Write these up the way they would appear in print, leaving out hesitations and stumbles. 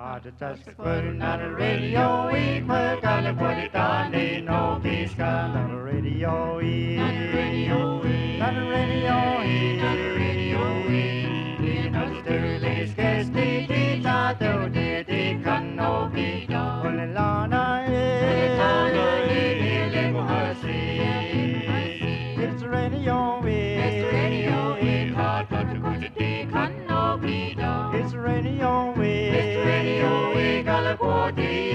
Put it on the radio, we put it on the no peace on the radio, on the radio, on the radio, on the radio, on the Sterling Skesti, Tita, Dodi, Kanobi, Olilana, it's radio, it's radio, hot, but the Kuchiti, Kanobi, it's radio, it's radio, we Galaguati,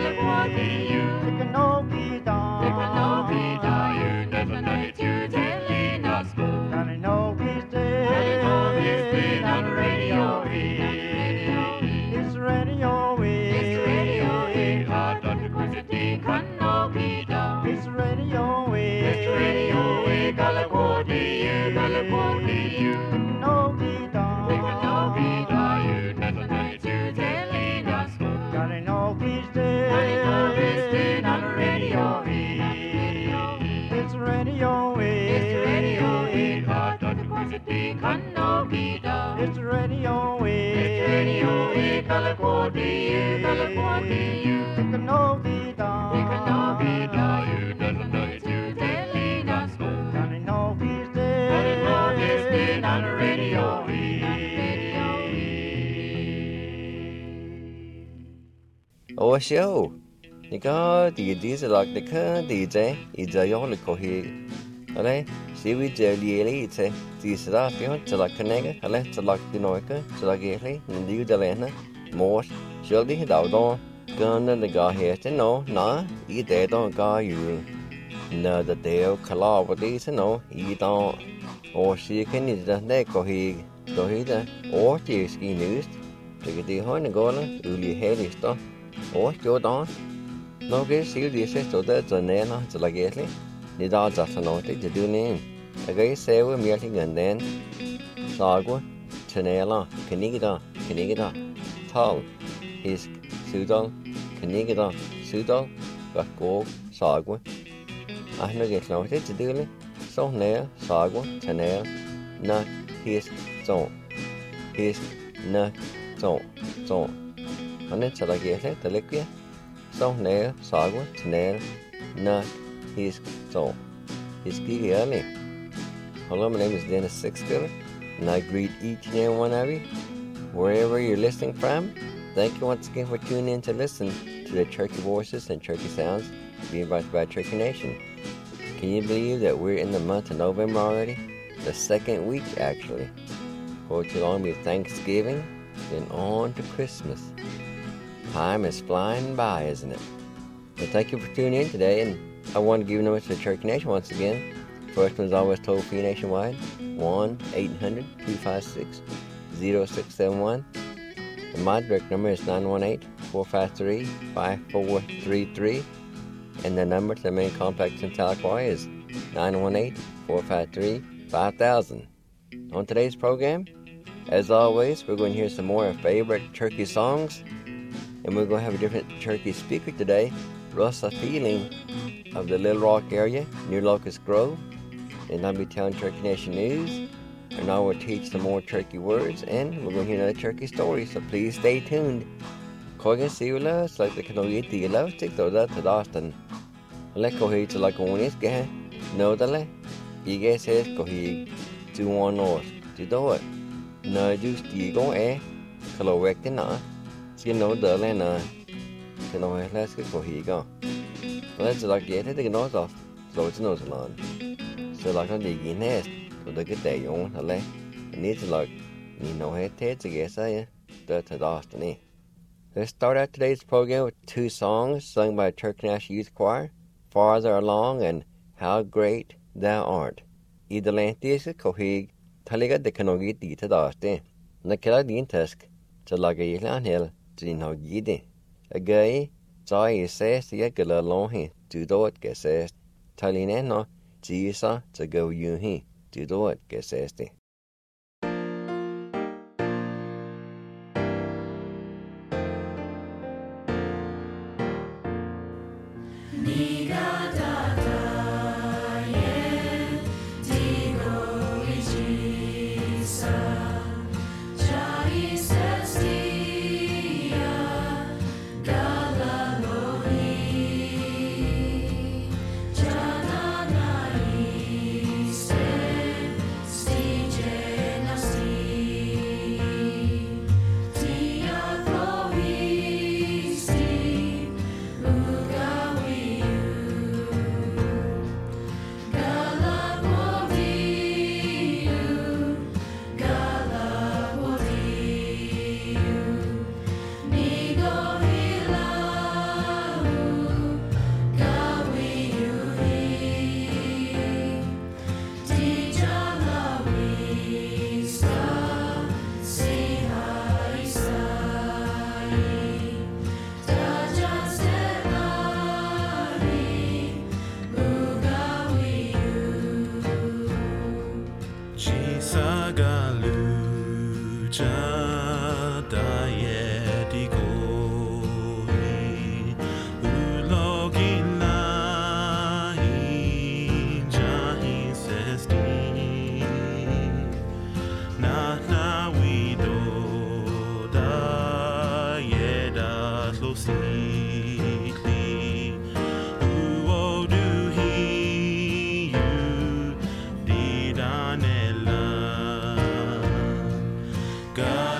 Tikanobi, you never know it, you telling us, and no peace day, on the radio, it's radio, hot, but the Kuchiti, Kanobi, it's radio, we Galaguati, you no guitar, you never know it, you telling us, got no peace day, on the radio, it's radio, hot, but the Kuchiti, Kanobi, it's radio, Galaguati, you take no guitar, you never know it, you telling us, got no peace day, on the radio, Ủa siêu,你个弟弟是落的看弟仔，一直要来考试，好嘞，是为这里嘞一次，只是啦，比方只落看那个，好嘞，只落的那个，只落个嘞，你有的嘞呢，莫，小的到到，跟那个些真喏，那一代到个有，那的掉克拉不的真喏，一到，我是看你的那考试，考试的，我就是 news，这个地方那个呢，有厉害的多。Ủa chỗ đó nó cái xíu đi xe chỗ đó rồi nè nó chỉ là ghét đấy đi đó chặt nó tới chỉ đưa nè cái xe với miếng thì gần đen sao quá cho nên là cái này thao his sử dụng cái đó sử dụng và cố sao quá nó ghét nó tới chỉ đưa đấy sau này sao quá cho nên là his na zone anh ấy sẽ là ghét đấy, từ lấy kia, sau này sỏi quá, thì này na his so his key này. Hello, my name is Dennis Sixfield, and I greet each and every one of you, wherever you're listening from. Thank you once again for tuning in to listen to the Cherokee voices and Cherokee sounds being brought by Cherokee Nation. Can you believe that we're in the month of November already? The second week, actually. For too long, be Thanksgiving, then on to Christmas. Time is flying by, isn't it? Well, thank you for tuning in today, and I want to give you numbers to the Cherokee Nation once again. First one's always toll-free nationwide, 1-800-256-0671. And my direct number is 918-453-5433. And the number to the main complex in Tahlequah is 918-453-5000. On today's program, as always, we're going to hear some more of favorite Cherokee songs. And we're going to have a different Cherokee speaker today, Russa Feeling of the Little Rock area near Locust Grove. And I'll be telling Cherokee Nation news. And I will teach some more Cherokee words. And we're going to hear another Cherokee story. So please stay tuned. Kogan Siula, it's like the Kanoyiti love stick to that to Austin. Let go here to like one is gay. No, the le. You guys says go here to one north to do it. No, just you go Hello, work the night. Chỉ nói đỡ lên nè, thì nói là cái cổ hỉ cơ, nói chỉ là cái thế thì nói rồi chỉ nói là, chỉ là cái gì nè, rồi cái đại用là lấy, này chỉ là,你 nói hết thế chỉ cái sao, đó thì đó nè. Let's start out today's program with two songs sung by Cherokee National Youth Choir, Farther Along and How Great Thou Art. I det läntiska cổ hỉ, thaliga det kan nog inte till đó det. När kalla din task, så lagar jag en hel. Din har givet. Agay, så I says jeg kan lade lån her, du dårligt kan says. Talinen nå, til så gå jo her, du dårligt kan says det. Yeah. God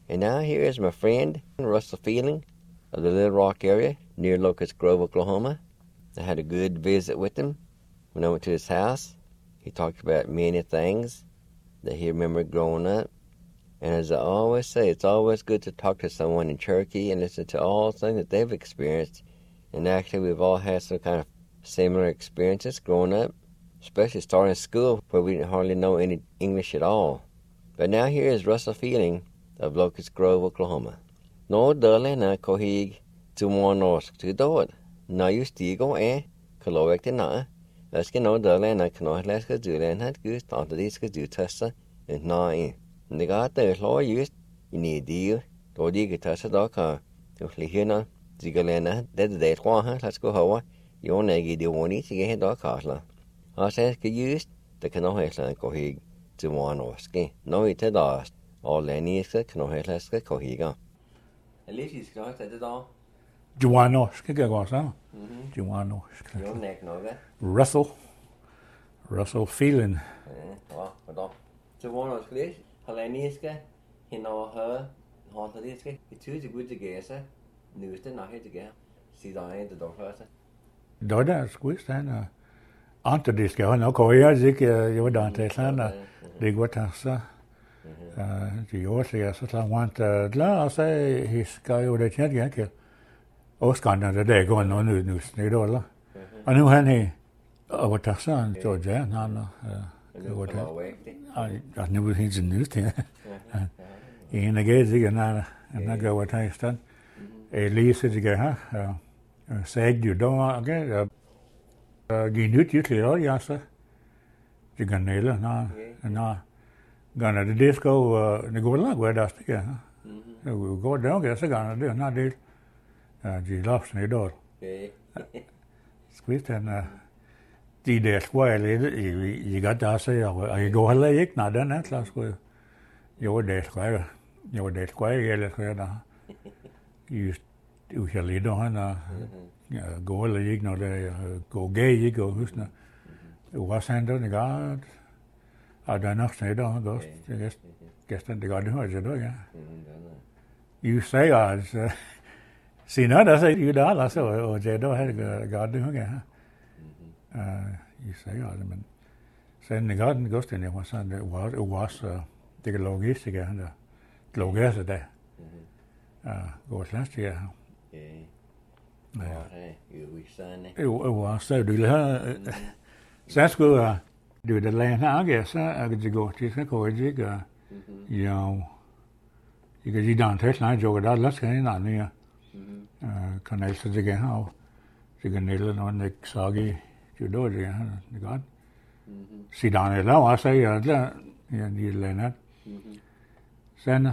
And now here is my friend, Russell Feeling, of the Little Rock area near Locust Grove, Oklahoma. I had a good visit with him when I went to his house. He talked about many things that he remembered growing up. And as I always say, it's always good to talk to someone in Cherokee and listen to all things that they've experienced. And actually, we've all had some kind of similar experiences growing up, especially starting school where we didn't hardly know any English at all. But now here is Russell Feeling of Locust Grove, Oklahoma. No dole na kohig tumonorsk to dod. Na justigo kaloek na. Leske no dole na knohleska dulen hat gust antadiska dutessa and na the got the law used in the deal, or the guitar docker, to Lihina, Zigalena, dead day, let's go how you neggy the one each get dog castle. I says, get used the canohesla cohig to one or ski. No, it had asked all any is the canohesla cohiga. At least he's got at the door. Juanosk, Juanosk. Your neck, no, Russell Feeling. To one or ski. Heleniska, her, Hontadiska, it's too good to guess, news to not hit together. See the end of the doctor. Doda squeezed and Antadiska, no Korea, Zik, you were done to Sana, they got us. The Orsias, I want, I say, his guy would have changed. Oscar, the day going on news, they don't. I knew Henny, what her son, Georgia, Nana. I never seen the news thing. In the gate, and I go what I stand. At least it's a said you don't get Ginut, you clear, yes, sir. You can nail it now. And now, gonna the disco, the go along where that's again. We'll go down, guess I'm gonna do, not deal. She loves me door. Squeeze and the day square, you got to say, I go a lake, not done that last week. Your day square, yellow square. You usually don't go a lake, no, go gay, you go, who's not. It was handled, the guard. I don't know, say, don't go. Guess that the guard knows it, yeah. You say, I see, no, that's it, you don't, I say, or they don't have a guard doing it. You say, I mean, sen the garden goes to it was the logistic and the logistic there. Goes last year. It was so do the that's good. Do the land, I guess. I could go to the college. You know, you could down test line, joke that let's get in on here. Connections again, how you can nail it on the soggy. You do it again, the God. Sit down there now, I say, you learn that. Then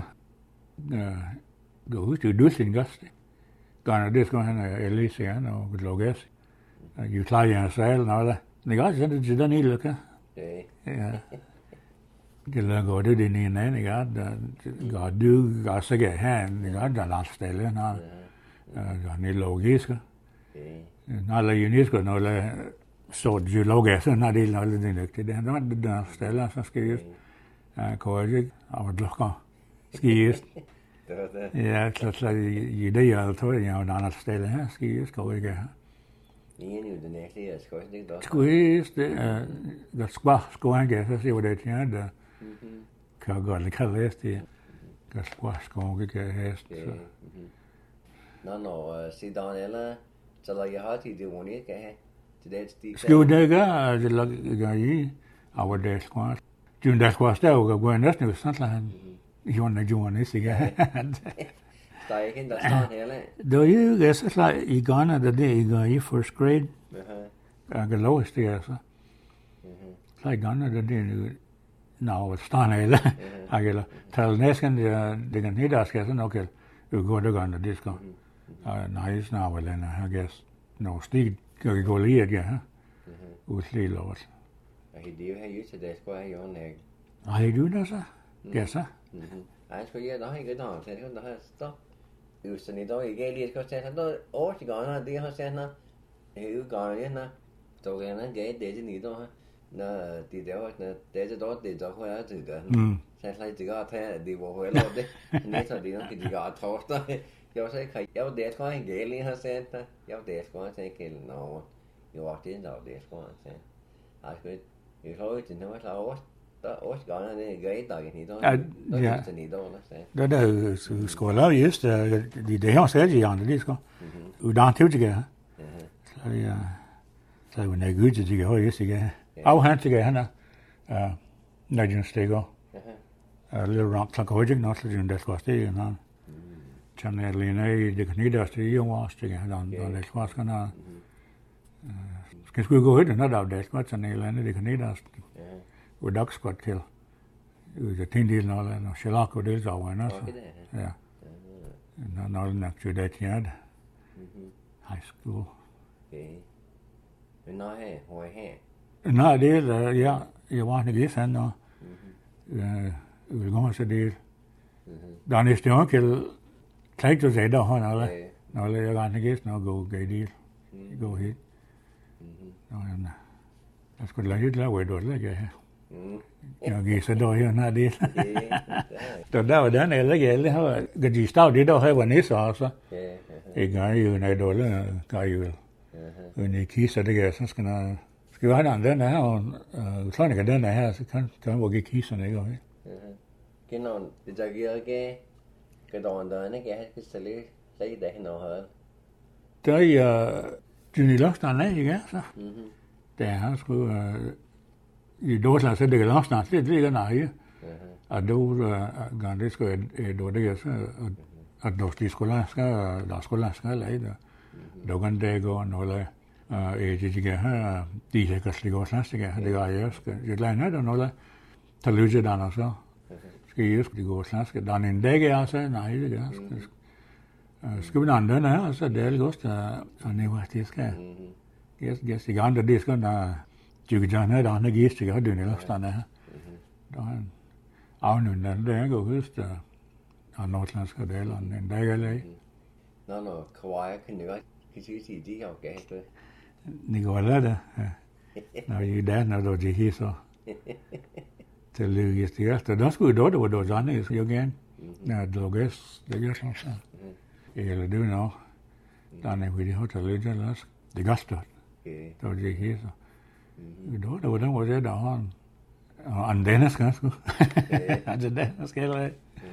go to do things, gonna this going at least, no good logis. You try and sail and all that. The God said, you don't need to look, yeah. You learn go to the knee and then, God do, God say, get hand, the God done last day, and all. God need logis. Not like you need to know. Så du logger så när det är något nytt. Det är inte det ställa som skrivs. Kollege av klockan skrivs. Ja, så ju det jag tror jag en annan ställe här skrivs kollege. Ni är nu den nästa skolan då. Skrivs det skolan så ser det inte. Kan gå det kan läsa det skolan häst. No, sidan eller så lägger jag till det ordentligt kan Skudega, the guy, our desk was. June desk was there, we're going to do something. You want to join this again? Do you guess it's like you gone the day you first grade? The lowest year, so. It's like gone the day. No, it's done. I get tell Neskin they can hear us, guess, okay, you go to gun the disco. Nice now, well, then I guess no Steve. Kan gå lige igen, udslige lort. Og det har jo til det skulle jeg jo næg. Nej, du der så? Ja så. Nej, skulle jeg da ikke noget til det der så. Usen i dag ikke lige skal sætte der år til gange det har sendt. Det er gange na. Så kan han gøre det til nyt då. Når det der var det der det der kunne jeg til det. Sen sai tiga te di bo huelo de. Ni sa di no ki tiga tosta. Yo sai kai yo de ko en geli ha sen ta. Yo de ko sen ke no. Yo wa tin da de ko sen. A ko yo thôi thì nó là ốt gọi là gãy tàu thì đó. Ja. Thì đó là sen. Det er skola just det har sett ju andre det ska. Och då till det. Så när det går det har just det. Au han till det Nigerian stego. Little rock like hojig not the det ska steg na. Channel line det kan inte det ju måste det dan det ska kana. Ska skulle gå ut när det ska channel line det kan inte. Och duck squad kill. Det tin deal nå eller shalako deal så var det. Ja. Nå när det jag high school. Okay. Men nå her, hvor her. Nej, det er, ja, jeg var ikke sådan noget. Vi kommer så det. Der er næste år, kan trække til sig, der har noget. Nå, jeg kan ikke gæste noget, gå det. Gå hit. Nå, jeg skulle lade lidt lave, det lægger her. Jeg gik så der her, når det. Så der var den, jeg lægger, jeg har, kan de stav det, der har var næste år, så. Jeg gør jo, når jeg dårlig, gør jo. Når jeg kisser, det gør, så skal vi have den her, og sådan ikke den her, så kan man ikke kisserne, ikke? Cái nó, thì cho cái đòn đó, nó cái xử lý để nó hơn. Tới Juni Loftan này, ikke? Så. Der han skulle, i Dorsland, så det er Loftan, det ligger nej. Og då, gang det skulle, då det er så, at de skulle lade det. Då kan det gå noget, det kan have, de kan slikke over slandstige, det gør jeg også. Jeg lader noget, noget, der lyser der noget så. Skal jeg også, de går slandstige. Der er en dag, jeg sagde, nej, det gør jeg. Skal vi andre her, så det er lidt godt, at det skal. Gæst ikke andre, det skal, der tykker jeg her, der er andre gæst, ikke har døgnet eller sådan her. Der er en afnødende, der er godt høst, af nordslandske del, og en dag eller ikke. Nå, kawaii kan jeg godt. Kan du sige, de har galt det? Nicola det. Når I der, når du er her, så. Til lykkes det første. Der skulle jo det var sådan, så jeg gerne. Når du gæst, det gør sådan så. Eller det nå. Der er vi det har til lykkes, eller også. Det gør stort. Der var det her, så. Det var den, hvor det der har en. Og anden skal sgu. Altså den skal jeg.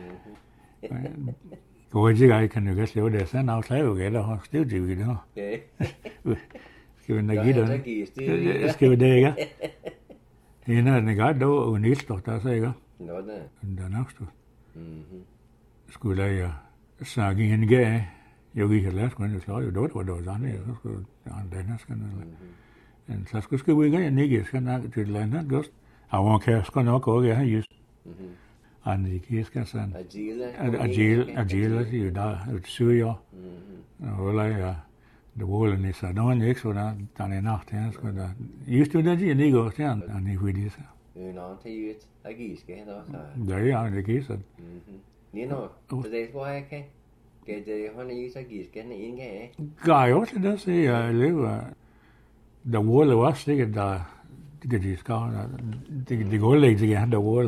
Går ikke jeg kan jo godt lave det sådan afslag eller har stivt i det her. Skal vi give det? Skal vi det ikke? Det er en gang dog og Nielsen der så ikke. Nå det. Der nok stod. Skulle jeg snakke en gang. Jeg gik og lærte mig at slå jo det var sådan så skulle den skal en så skulle vi ikke ikke skal nok til landet godt. Og kan skal nok gå jeg just. Han ikke skal sådan. Agile, jo der syger. Og la det var så der var ikke så der en nacht her så der. Just det der ikke går så han ikke vil det så. Nå, det er jo ikke skal der så. Ja, det giver så. Ni nå, det var jeg kan. Kan det han ikke så giver skal en gang. Gør jo det der siger jeg lever. Der var også det der det skal det går ikke til han der var.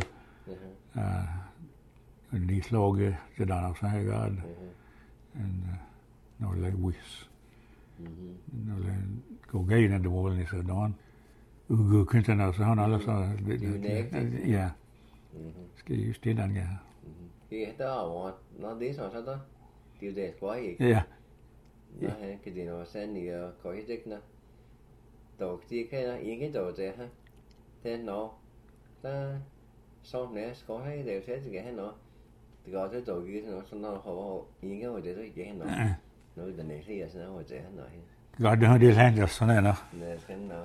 En die slogen, ze daar nog zijn gaan. En nou le wis. Nou le go gay naar de wall is er dan. U kunt er nou zo alles zo. Ja. Skal je stille dan ja. Ja, der var når det så der. Det er det quá ikke. Ja. Ja, cái gì nó sẽ đi có ý định nè. Đầu tiên cái ý cái đầu thế ha. Thế nó ta sau này có hay đều sẽ cái nó. Thì có cái đầu kia nó xong nó họ ý cái hồi đấy rồi cái nó. Nó cái này thì nó hồi đấy nó. Gọi được đi lên được xong này nó. Nè cái nó.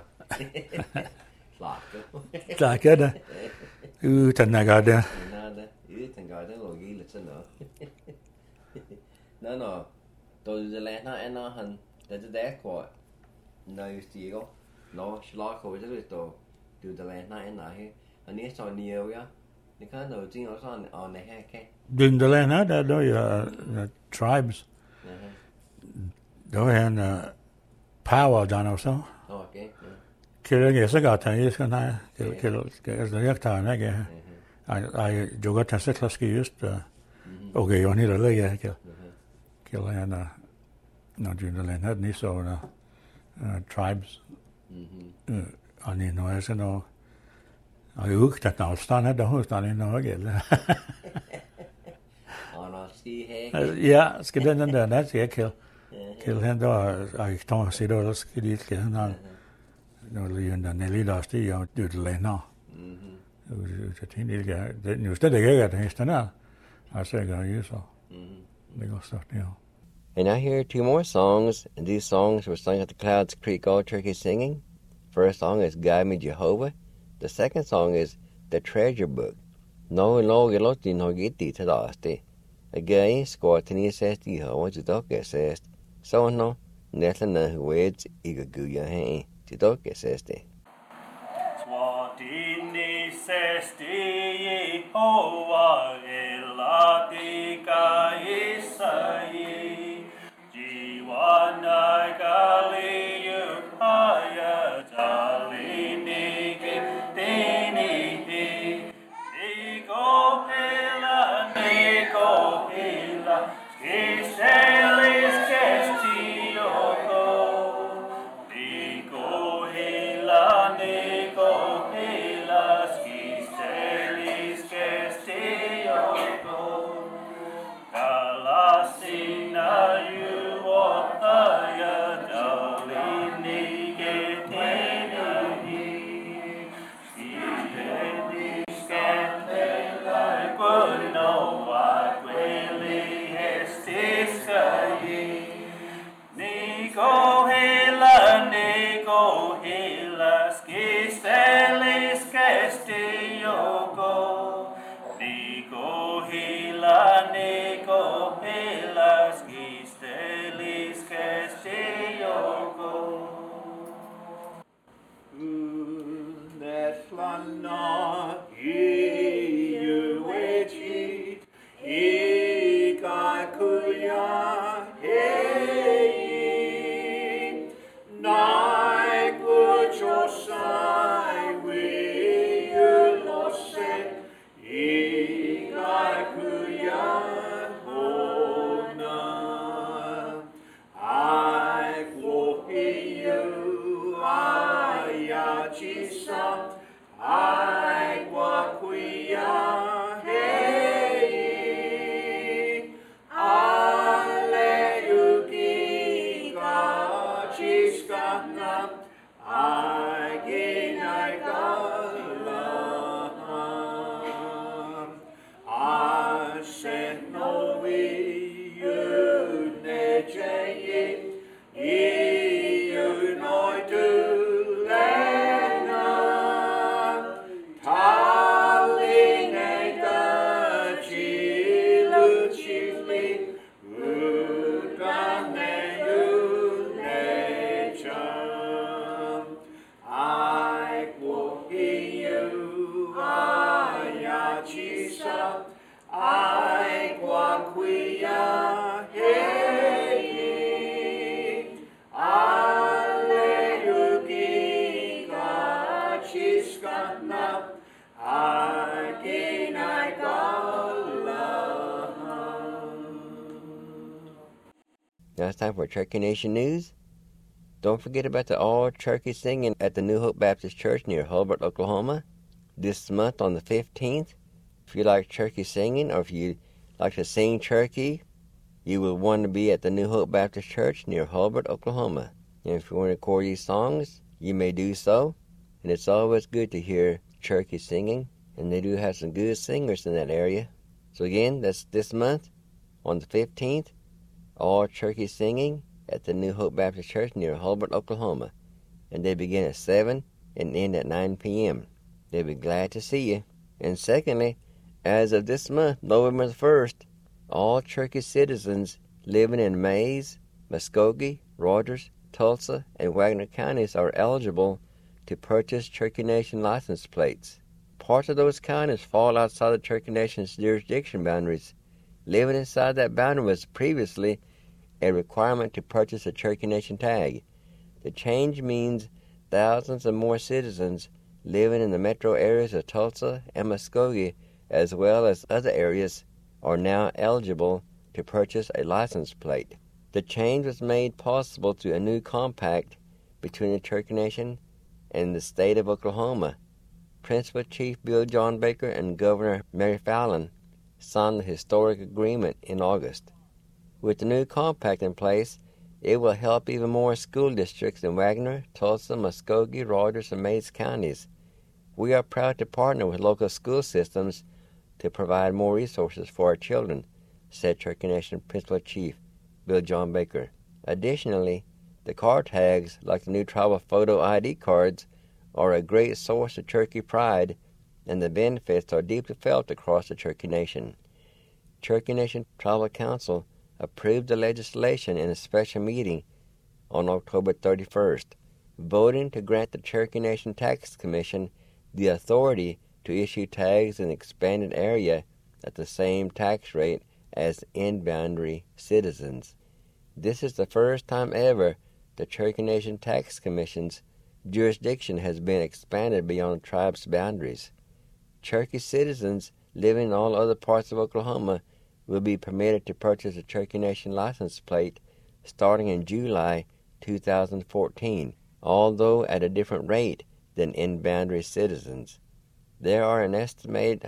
Lạc cái đó. Thành này gọi được. Thành gọi đó rồi ghi lịch sinh nữa. Nó tôi lên nó hành để để của nơi gì có nó lo của cái cái tổ từ từ lên nó hay anh ấy so nhiều á thì cái đầu tiên nó so ở này hay cái Dừng từ lên đó đó tribes đó là power down also. Okay. Cái này sẽ có thay cái này cái cái cái cái này cái I joga tasa klaski just okay on here lega kill and no junalen had ni so tribes ani no as no I hooked at now stan had the host on no again On our ski hay. yeah skiden and that's yeah kill him I don't see those skidit kill no lion the nelly last year do the lena så tænkte jeg, det er jo stadig ikke, at hæsten er. Altså, jeg gør jo så. Det går stort, ja. And I hear two more songs, and these songs were sung at the Clouds Creek All Turkey Singing. First song is Guide Me Jehovah. The second song is The Treasure Book. No log lotti no gitti tadasti. Again, squatini says Jehovah to doke says. So no, netlana who weds igaguya hay to doke says. Swatini sesti Jehovah elatika Isai Jiwana Galiyu Haya Jalini Gitini Nigo Hila Kiselis Kestioko Nigo Hila Kiselis Kestioko Galasina Yuotaya Dalini Getini Skiteni Skentela Guno Aquili Hestiskayi Nigo Hila Skistelis Kestioko Nigo Hila Skistelis Kestioko Netlana Iuechit Ikakuya Hei Nai Kuchosai Wiulose Ikakuya Hona I Glohiyu Ayachisa I Wakuya Hei Aleuki Gachiskana I Ginai Galam I sent no you nejayi you noi to lena taline da chilu chifli udane you necham I wohi you ayachisa I wakuya hei aleuki gachiskana I ginai galam. Now it's time for Turkey Nation News. Don't forget about the All Turkey Singing at the New Hope Baptist Church near Hulbert, Oklahoma, this month on the 15th. If you like turkey singing, or if you like to sing turkey, you will want to be at the New Hope Baptist Church near Hulbert, Oklahoma. And if you want to record these songs, you may do so. And it's always good to hear turkey singing, and they do have some good singers in that area. So again, that's this month on the 15th, All Turkey Singing at the New Hope Baptist Church near Hulbert, Oklahoma. And they begin at 7 and end at 9 p.m. They'll be glad to see you. And secondly, as of this month, November the 1st, all Turkey citizens living in Mays, Muskogee, Rogers, Tulsa, and Wagner counties are eligible to purchase Turkey Nation license plates. Parts of those counties fall outside the Turkey Nation's jurisdiction boundaries. Living inside that boundary was previously a requirement to purchase a Turkey Nation tag. The change means thousands of more citizens living in the metro areas of Tulsa and Muskogee as well as other areas, are now eligible to purchase a license plate. The change was made possible through a new compact between the Cherokee Nation and the state of Oklahoma. Principal Chief Bill John Baker and Governor Mary Fallin signed the historic agreement in August. With the new compact in place, it will help even more school districts in Wagner, Tulsa, Muskogee, Rogers, and Maize counties. We are proud to partner with local school systems to provide more resources for our children, said Cherokee Nation Principal Chief Bill John Baker. Additionally, the car tags, like the new tribal photo ID cards, are a great source of Cherokee pride, and the benefits are deeply felt across the Cherokee Nation. Cherokee Nation Tribal Council approved the legislation in a special meeting on October 31st, voting to grant the Cherokee Nation Tax Commission the authority to issue tags in an expanded area at the same tax rate as in-boundary citizens. This is the first time ever the Cherokee Nation Tax Commission's jurisdiction has been expanded beyond the tribe's boundaries. Cherokee citizens living in all other parts of Oklahoma will be permitted to purchase a Cherokee Nation license plate starting in July 2014, although at a different rate than in-boundary citizens. There are an estimated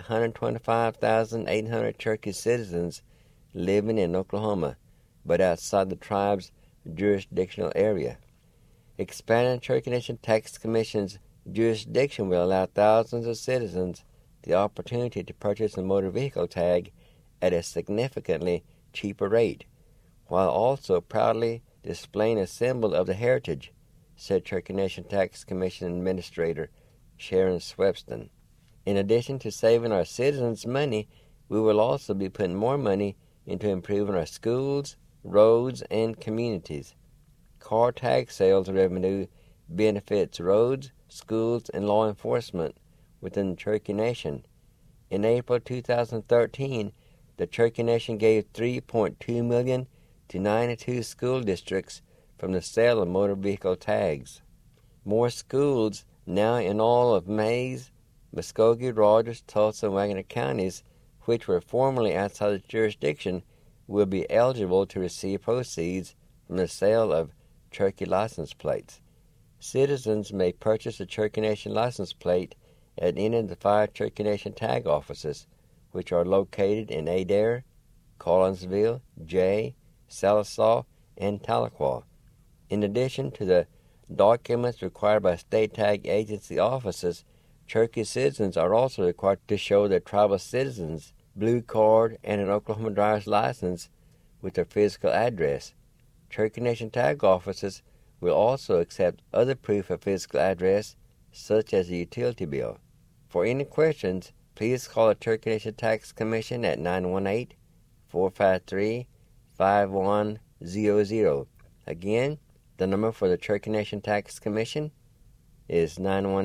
125,800 Cherokee citizens living in Oklahoma, but outside the tribe's jurisdictional area. Expanding Cherokee Nation Tax Commission's jurisdiction will allow thousands of citizens the opportunity to purchase a motor vehicle tag at a significantly cheaper rate, while also proudly displaying a symbol of the heritage, said Cherokee Nation Tax Commission Administrator Sharon Swepston. In addition to saving our citizens money, we will also be putting more money into improving our schools, roads, and communities. Car tag sales revenue benefits roads, schools, and law enforcement within the Cherokee Nation. In April 2013, the Cherokee Nation gave $3.2 million to 92 school districts from the sale of motor vehicle tags. More schools now in all of Maize, Muskogee, Rogers, Tulsa, and Wagner counties, which were formerly outside the jurisdiction, will be eligible to receive proceeds from the sale of Cherokee license plates. Citizens may purchase a Cherokee Nation license plate at any of the 5 Cherokee Nation tag offices, which are located in Adair, Collinsville, Jay, Sallisaw, and Tahlequah. In addition to the documents required by state tag agency offices, Cherokee citizens are also required to show their tribal citizens' blue card and an Oklahoma driver's license with their physical address. Cherokee Nation tag offices will also accept other proof of physical address, such as a utility bill. For any questions, please call the Cherokee Nation Tax Commission at 918-453-5100. Again, the number for the Cherokee Nation Tax Commission is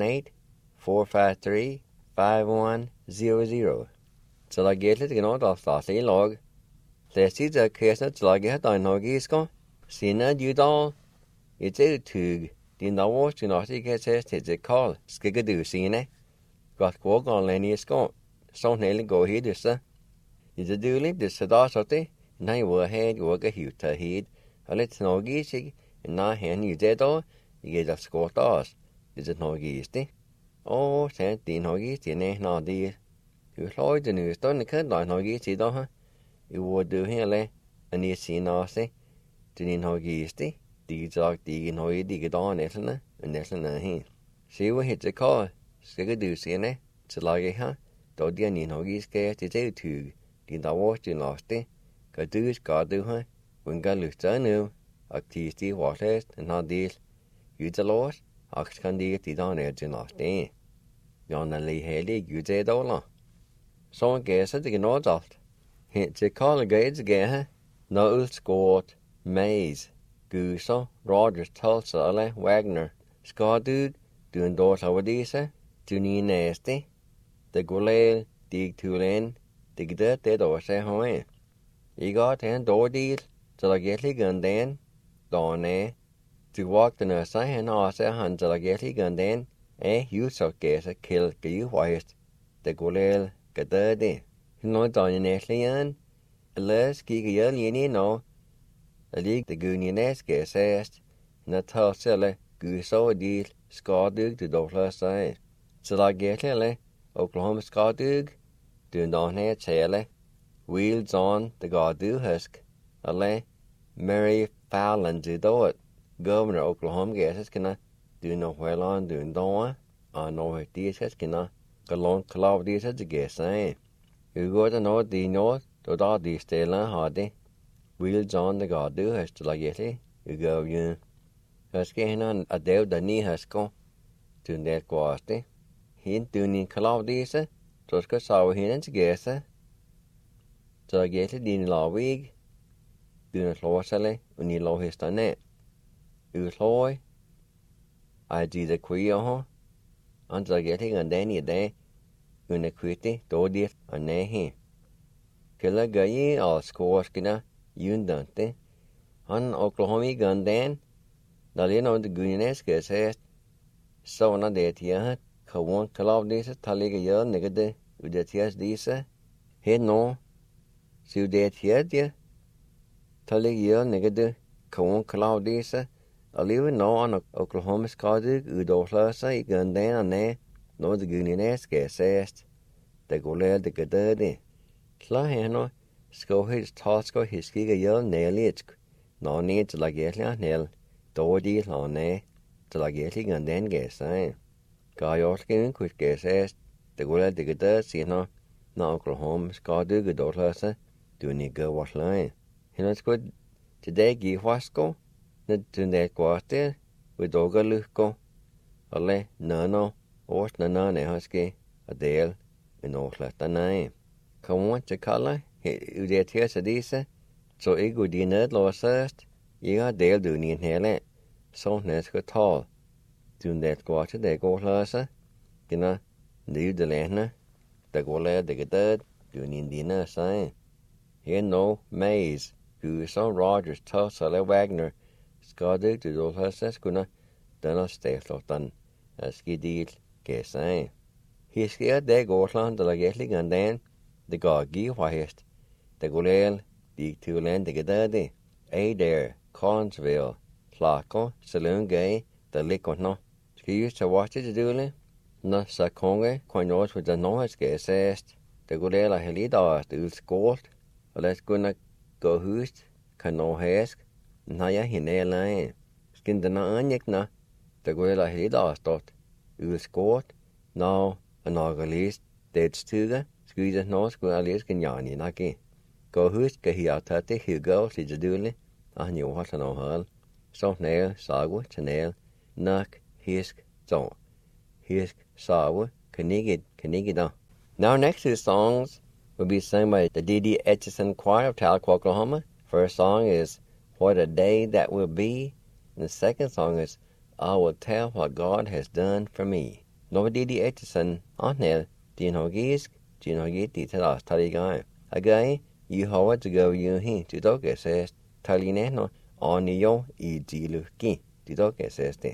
918-453-5100. Så la get litt grann av staslig I lag. Lesi det kresnet så lager jeg da noe I skal. Sina du da, I det tug, din da var du nok ikke ses til det kall, skal du sine. Godt gå galen I skal, sånn hele gå hit disse. I det dulig disse da sånn, nei var hed, var ikke hytta hit, og litt noe I seg, nei hen I det da, I det skått oss, det noe I sted. Åh, sent din noe I sted, nei, nå det. Du slår det nu, stående kødda noe I sted da, I var du hele, en I sin av seg. Din har gisti, de sagt de har I de da næsene, og næsene hen. Se hvor hitte kar, skal du se ne, så lager jeg da de din har giske til det tug, de da var til laste, kan du skal du ha, hun kan lytte nu, og tisti varslest, en har del, utelås, og kan de til da ned til laste. Janne li heldig gudse dollar. Så gæser det noget alt. Hitte kar gæs gæhe, når udskåret, Maize, Gusa, Rogers, Tulsa, eller Wagner. Skal du en dårs av disse, du ni næste. Det går læl, dig tulen, dig det dårs af høje. I går til en dår del, så der gæt lige den, dårne. Du vagte når sig han også han, så der gæt lige den, just så gæser kæld giv højst. Det går læl, cái tớ đi. Nói tỏ như nét liền. Les kì cái yel yini no. Ali the guni nes ke sest. Na ta sele gu so deal skadug to dokla sai. Så la getle Oklahoma skadug. Du no ne chele. Wheels on the gadu husk. Ale Mary Fallon to do it. Governor Oklahoma guesses kana do no well on doing doa. I know her teachers kana. Galon cloud these at the guess eh. You go to know the north. Da de stela hade Wheels on the gadu has to like it you go you has can a dev the ni has go to net quasti hin tuning cloudisa to ska saw hin and gesa to get it in law week do not law sale uni law his tane you toy I did the queer until getting a danny day when a quitty do this a ne Killa gayi all scores kina yun dante. Han Oklahoma gun dan. Dalino the Guinness says so na de tia kawan kalaw disa taliga yel negade udetias disa. He no su de tia dia taliga yel negade kawan kalaw disa. Alive no on Oklahoma skadu udolasa gun dan ne no the Guinness says the golel the gadade. Tla sko his tasko his giga yel nailitsk no need to like nail dodi lane to like and then guess eh gayorkin quick guess the gula de gada sino na Oklahoma skadu gudolasa do ni go wash line it's good today gi wasko na tunde kwate with doga luko ale no or na ne haski adel in oslata nai Come on, Chakala, you did hear Sadisa, so it would be nerd law first. You are there doing in here, so next go tall. Do that quarter, they go closer. Dinner, do the lana, the go lad, the good, doing in dinner sign. Here no Maze, who saw Rogers, Tussle, Wagner, Scotty to do her sescuna, then a stay done, as ski deal, guess I. He scared they go on the lagetling and then. The gagi whitest, the golel, the two land the gadadi, Adair, Collinsville, Flaco, Saloon Gay, the Licono. Ski used to watch it duly? No, Sakonga, Quanos with the noise assessed. The golel a helida, the old scold, let's go host, can no hask, Naya hine line. Skin the na, the golel a helida stot, old scold, now an organist, dead stuga. Squeeze no school alias can yarny naki. Go who's kahiatati, Hugo, Sidjaduli, and you what an o'hall. So nail, sawa, chanel, knock, hisk, so. Hisk, sawa, canigida. Now, next two songs will be sung by the D.D. Etchison Choir of Tahlequah, Oklahoma. First song is What a Day That Will Be. And the second song is I Will Tell What God Has Done for Me. No D.D. Etchison, on there, Dino Gisk. Gino Giti Talas Taligai. Again, you hold to go you he to dog says Talineno on yo e diluki to dog says te.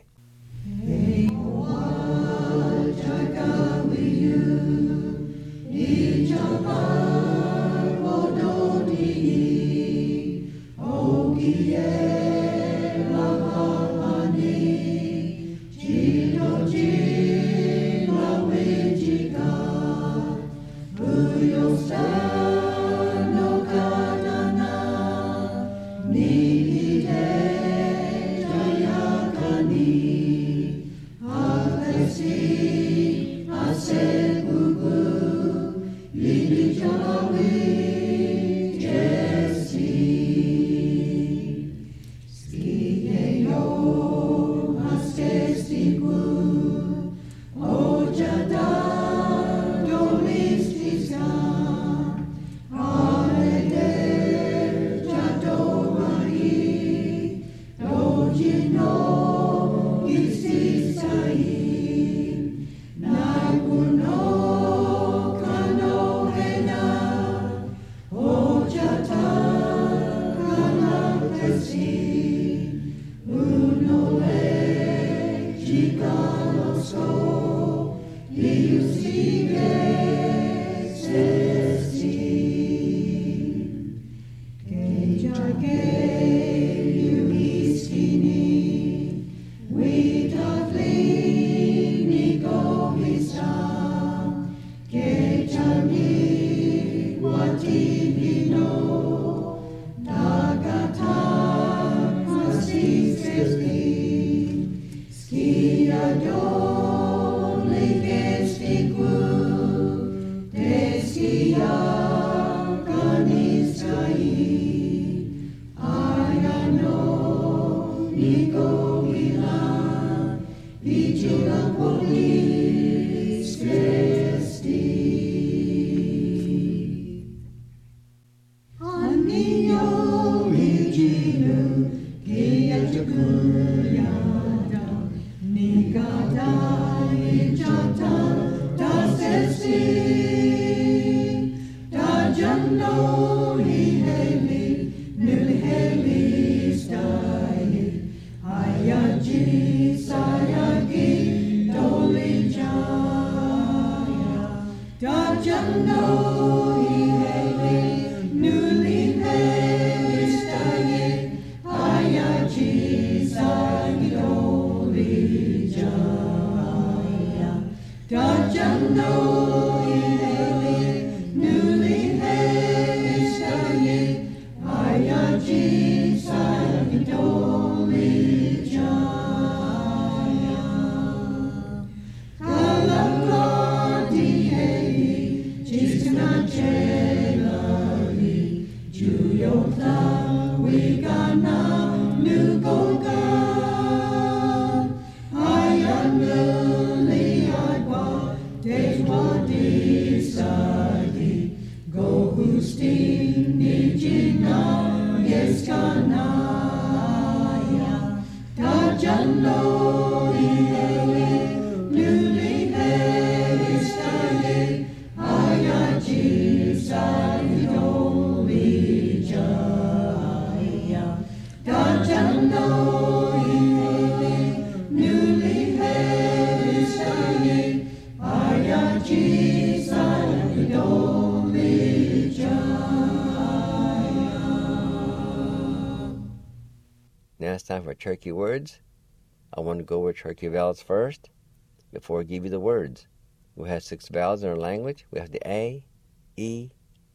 Now it's time for Cherokee words. I want to go over Cherokee vowels first before I give you the words. We have 6 vowels in our language. We have the A, E,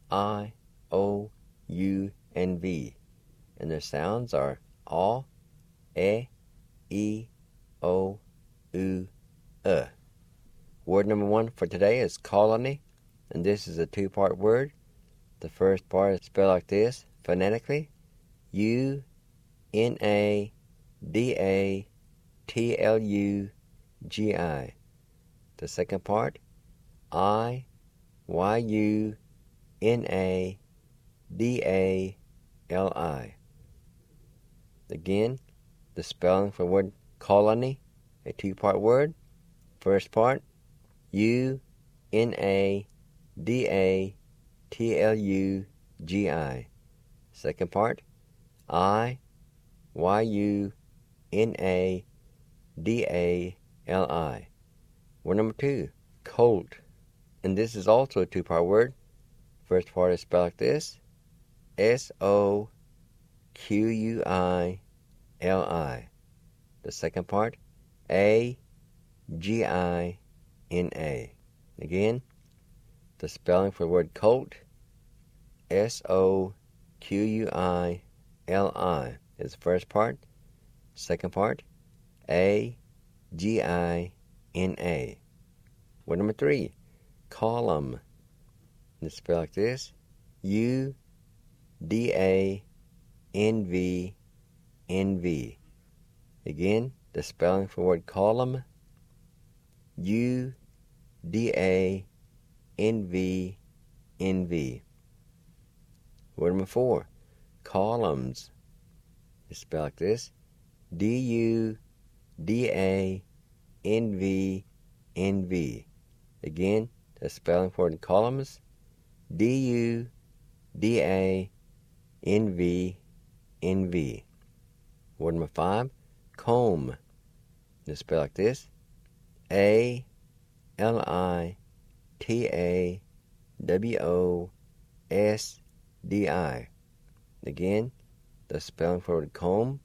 I, O, U, and V. And their sounds are A, E, O, U, Word number 1 for today is colony, and this is a 2-part word. The first part is spelled like this, phonetically, U-N-A-D-A-T-L-U-G-I. The second part, I-Y-U-N-A-D-A-L-I. Again, the spelling for the word colony, a 2-part word. First part, U-N-A-D-A-T-L-U-G-I. Second part, I-Y-U-N-A-D-A-L-I. Word number 2, colt. And this is also a 2-part word. First part is spelled like this, S-O-Q-U-I-L-I. The second part, A-G-I-N-A. Again, the spelling for the word colt, S-O-Q-U-I-L-I is the first part. Second part, A-G-I-N-A. Word number 3, column. It's spelled like this, U-D-A-N-V-N-V. Again, the spelling for the word column, U-D-A-N-V-N-V. Word number 4, columns. It's spelled like this, D-U-D-A-N-V-N-V. Again, the spelling for the columns, D-U-D-A-N-V-N-V. Word number 5, comb. It's spelled like this, A-L-I-T-A-W-O-S-D-I. Again, the spelling for the comb,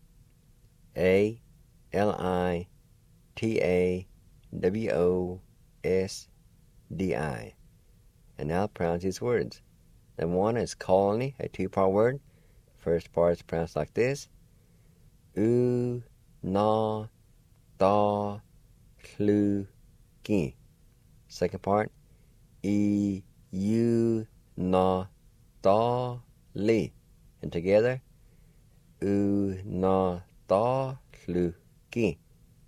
A-L-I-T-A-W-O-S-D-I. And now pronounce these words. Number 1 is colony, a 2-part word. First part is pronounced like this, U-na-ta-klu-ki. Second part, E-U-na-ta-li. And together, U-na-ta-klu-ki.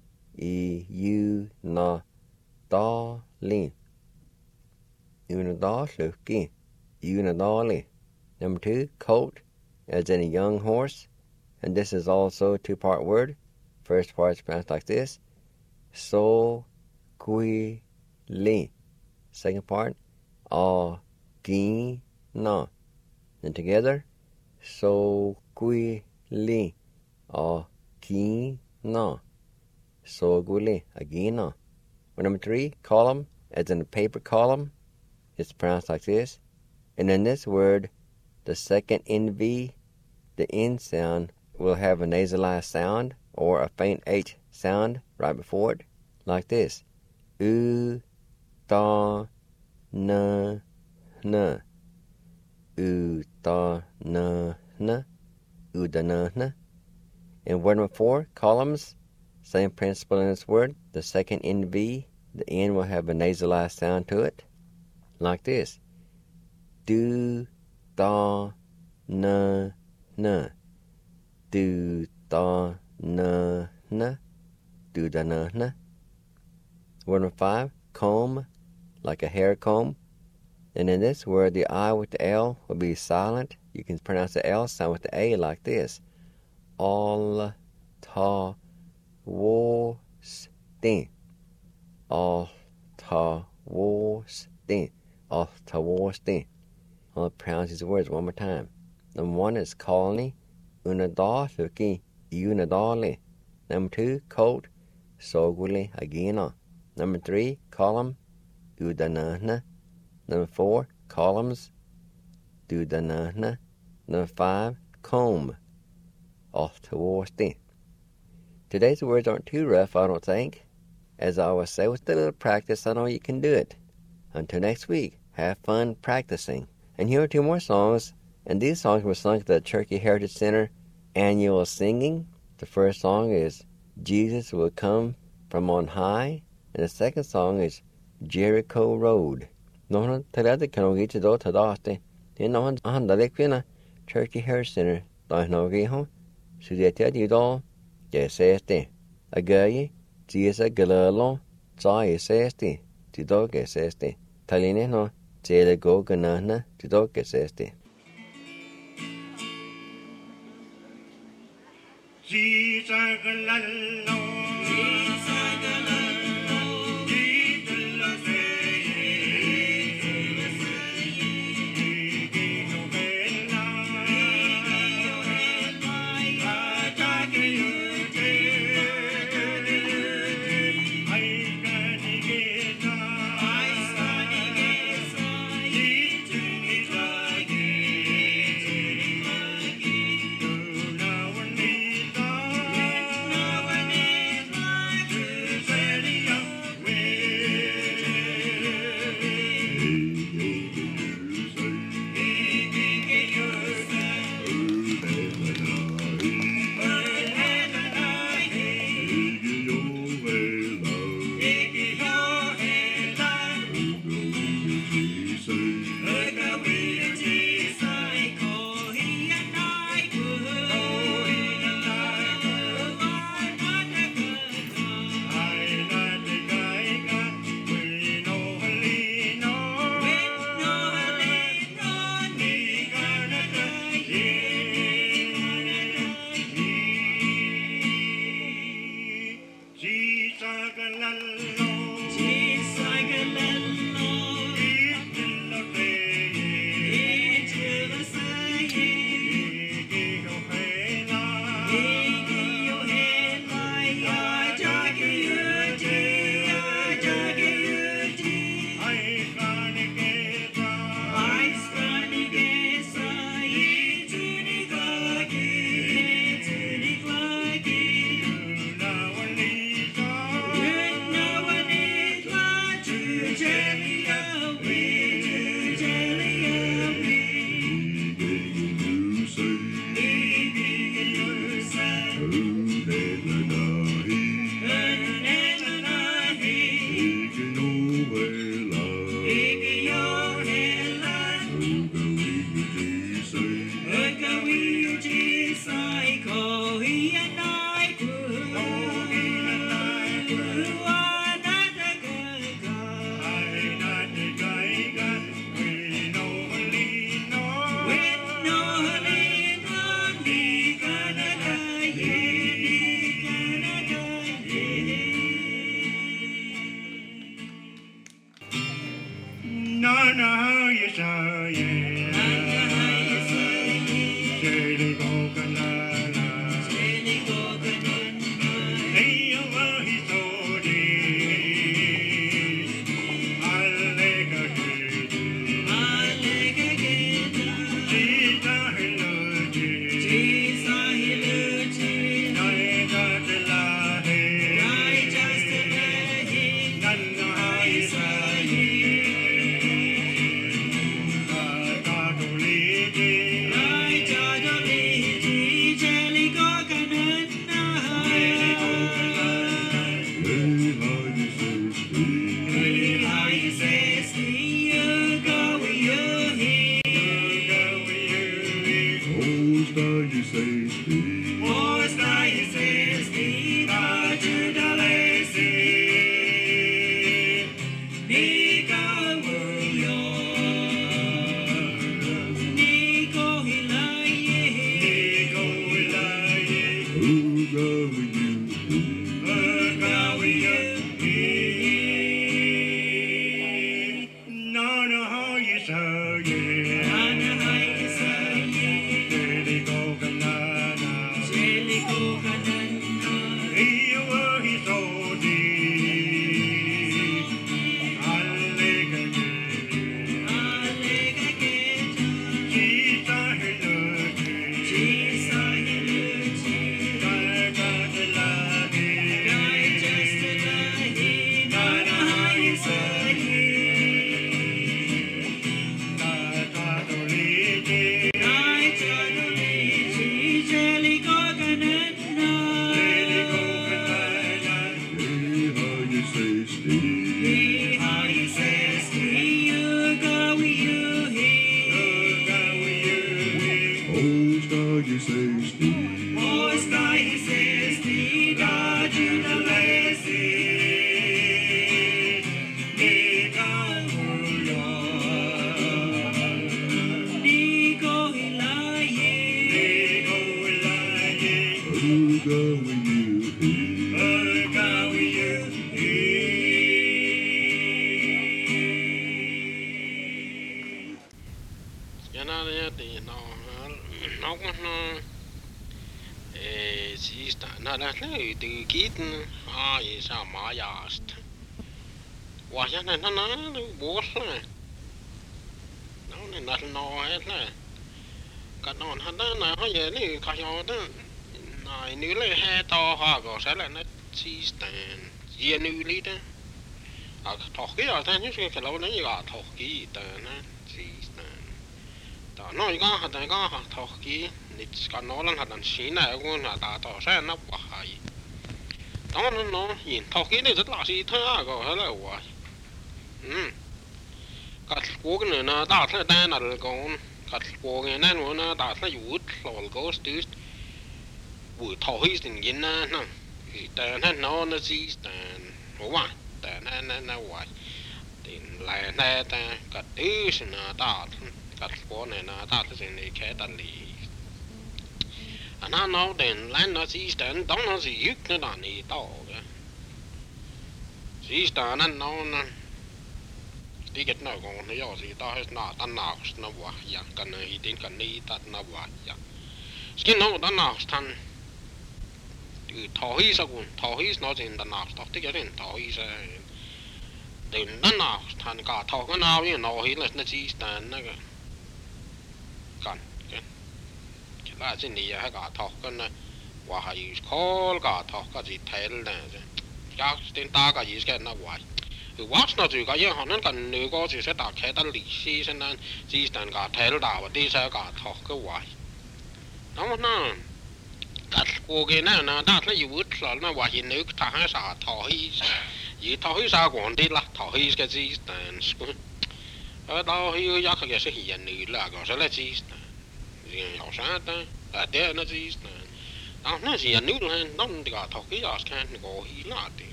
E-U-na-ta-li. U-na-ta-klu-ki. U-na-ta-li. Number 2, colt, as in a young horse. And this is also a two-part word. First part is pronounced like this. So, qui, li. Second part, a, gi, na. And together, so, qui, li, a, gi, na. So, qui, li, a, gi, na. Word number 3, column, as in a paper column. It's pronounced like this. And in this word, the second NV, the N sound, will have a nasalized sound or a faint H sound right before it, like this. U, ta, na, na. U, ta, na, na. U, da, na, na. And word number 4, columns, same principle in this word. The second NV, the N will have a nasalized sound to it, like this. Do, da, na, na. Do, da, na, na. Do, da, na, na. Word number 5, comb, like a hair comb. And in this word, the I with the L will be silent. You can pronounce the L sound with the A like this. All, ta, wo, stin. All, ta, wo, stin. All, ta, wo, stin. I'll pronounce these words one more time. Number 1 is colony. Unadasuki, unadali. Number 2, coat. Soguli, agina. Number 3, column. Udanana. Number 4, columns. Dudanana. Number 5, comb. Off towards the. Today's words aren't too rough, I don't think. As I always say, with a little practice, I know you can do it. Until next week, have fun practicing. And here are 2 more songs, and these songs were sung at the Cherokee Heritage Center annual singing. The first song is Jesus Will Come From On High, and the second song is Jericho Road. Nohon talada kanogi chido tadaste. Then nohon ahandalekvina Cherokee Heritage Center. Dahnogi hon. Sudetia dido. Geseste. Agayi. Jesus galalo. Zai seste. Dido geseste. Taline no. Jele go ganana. Dido geseste. Jesus galalo.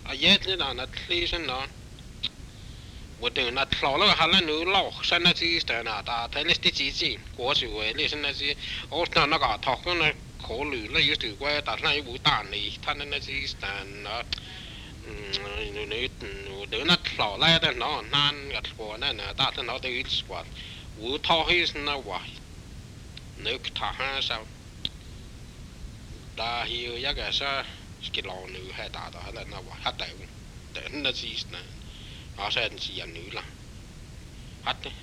egentligen annat liksom då. Och det är att klara alla nu lag sen att istället att det lite tidigt går så väl liksom att och när några tackar kollar just det går att när ju utan i tanna sisten nu det är att klara det nå nan att få den att den har det utskott och ta hysen var nu ta han så där ju jag så ska låna nu här där eller nå vad det den sisten alltså den siger nu la at det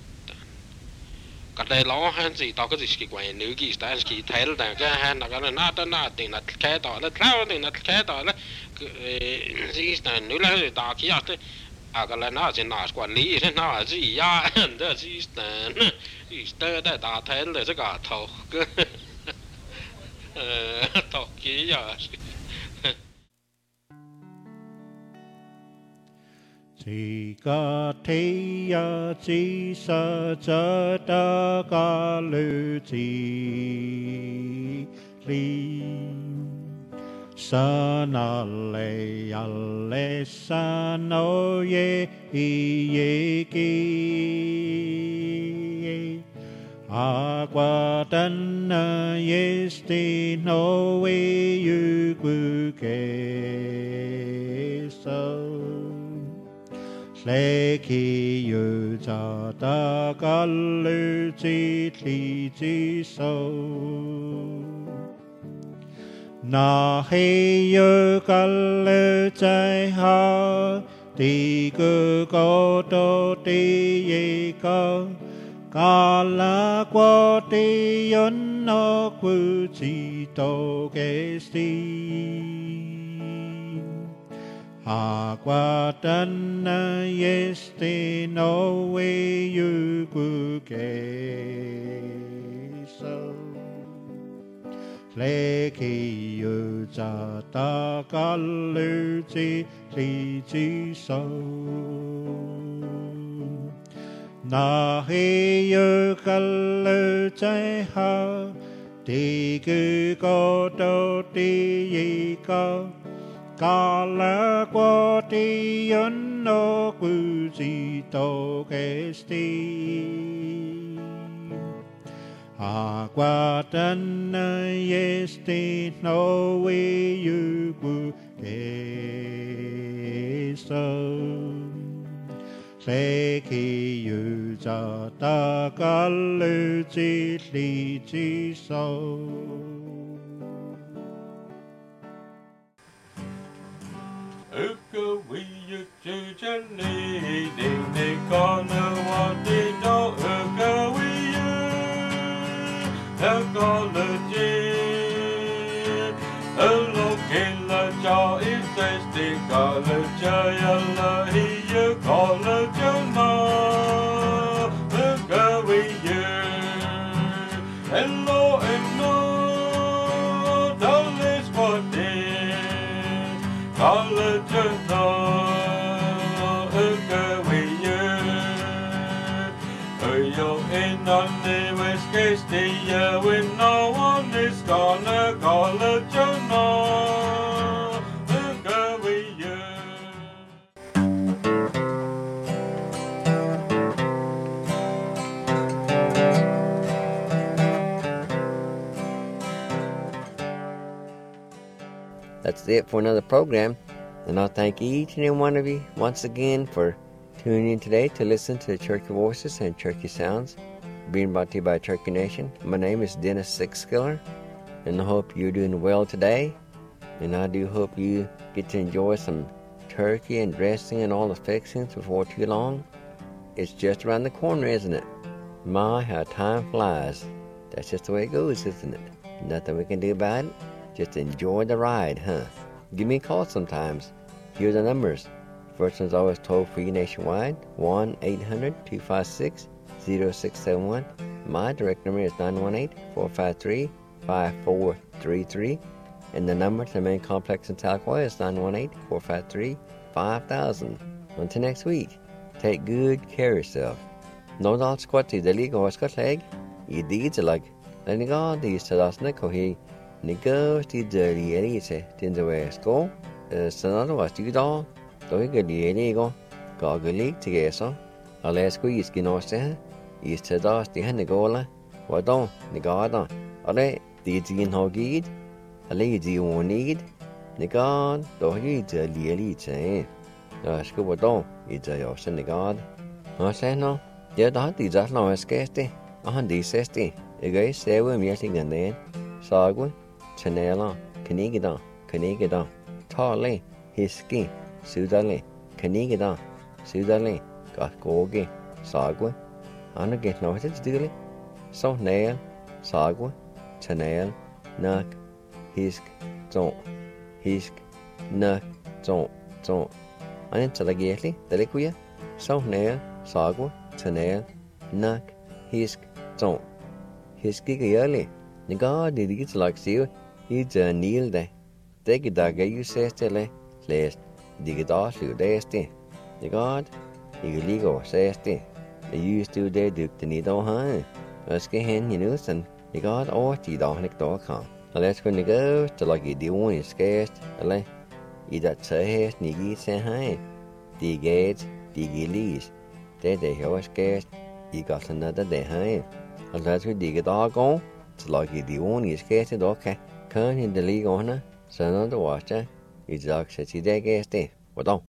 cái đây lo han gì tao có gì cái quay nữ kỳ ta cái thấy là cái han là cái nó tiền là cái đó nó lao tiền là cái đó nó gì là nữ là ta kia thế à cái là nó chỉ nói quản lý thế nó gì ya đó gì là ta thấy là cái thầu thầu kia chỉ có thấy chỉ sợ chờ ta cả lư chỉ li sa na le alle sa no ye ki agua tan este no we yu gu ke so lê khi yu cha ta ca lư chi li chi so na he yu ca lư chai ha ti gu ko to ti ye ka ca la qua ti yon no ku chi to ke sti agua tan este no we yu gu ke so lê khi yu cha ta ca lư chi li chi so na he yu ca lư chai ha ti gu ko to ti yi ka ca la qua ti yon no ku ji to ke sti agua tan este no we yu gu ke so lê khi yu cha ta ca lư chi li chi so we you to Jenny, ding they corner what they know, we you, the college, a look in the jaw is the college, he you college, no, we you, hello and no, don't list for day, college, no. On the west case, the year when no one is gonna call a journal. Look away, That's it for another program, and I'll thank each and every one of you once again for tuning in today to listen to the Cherokee Voices and Cherokee Sounds, being brought to you by Cherokee Nation. My name is Dennis Sixskiller, and I hope you're doing well today, and I do hope you get to enjoy some turkey and dressing and all the fixings before too long. It's just around the corner, isn't it? My, how time flies. That's just the way it goes, isn't it? Nothing we can do about it. Just enjoy the ride, huh? Give me a call sometimes. Here are the numbers. First one's always toll-free nationwide, 1-800-256-0671. My direct number is 918-453-5433. And the number to the main complex in Tahlequah is 918-453-5000. Until next week, take good care of yourself. No dal squatty the league or scott leg. You deeds are like letting go these to us Nico he. Nico the dirty elite in the way school. Sådan var styrt đó. Tôi cái lìa đi go. Có cái lì til gæsser. Og lad os gå i skin også det her. I stedet også det her negola. Hvor da? Negada. Og det er din har givet. Og det er din onigt. Negad. Da har givet til lìa lige til. Og skal hvor da? I til også negad. Og så nå. Ja, da har de sagt noget skæste. Og han de sæste. Jeg gør i sæve mere ting end det. Sagwe. Tanaler. Kanigeda. Tale. Hiske. Sudale. Kanigeda. Sudale. Goge. Sagwe. Han har gett noget til stille. Så næl. Sagwe. Tanal. Nak. Hisk. Zon. Hisk. Nak. Zon. Han er til at gætlig. Det er kuja. Så næl. Sagwe. Tanal. Nak. Hisk. Zon. Hisk ikke jærlig. Negad det ikke til at sige. I er nil da. Det er der gør jo sæstille. Læst. Det kan da slive læste. Negad. I kan lige gå sæste. Det er just det dygten i dag her. Og skal hen i nødsen. Negad over de dag han ikke dog kan. Og lad os kunne gå til at give det ord i skæst. Eller i der tøjhæsten i givet sig her. De gæt. De giver lis. Det er det her skæst. I gør sådan noget det her. Og lad os kunne de dag gå. Til at give det ord i skæst i dag kan. Kan hende lige gå her. Sådan noget også. I dag sætter de der gæst det. Hvordan?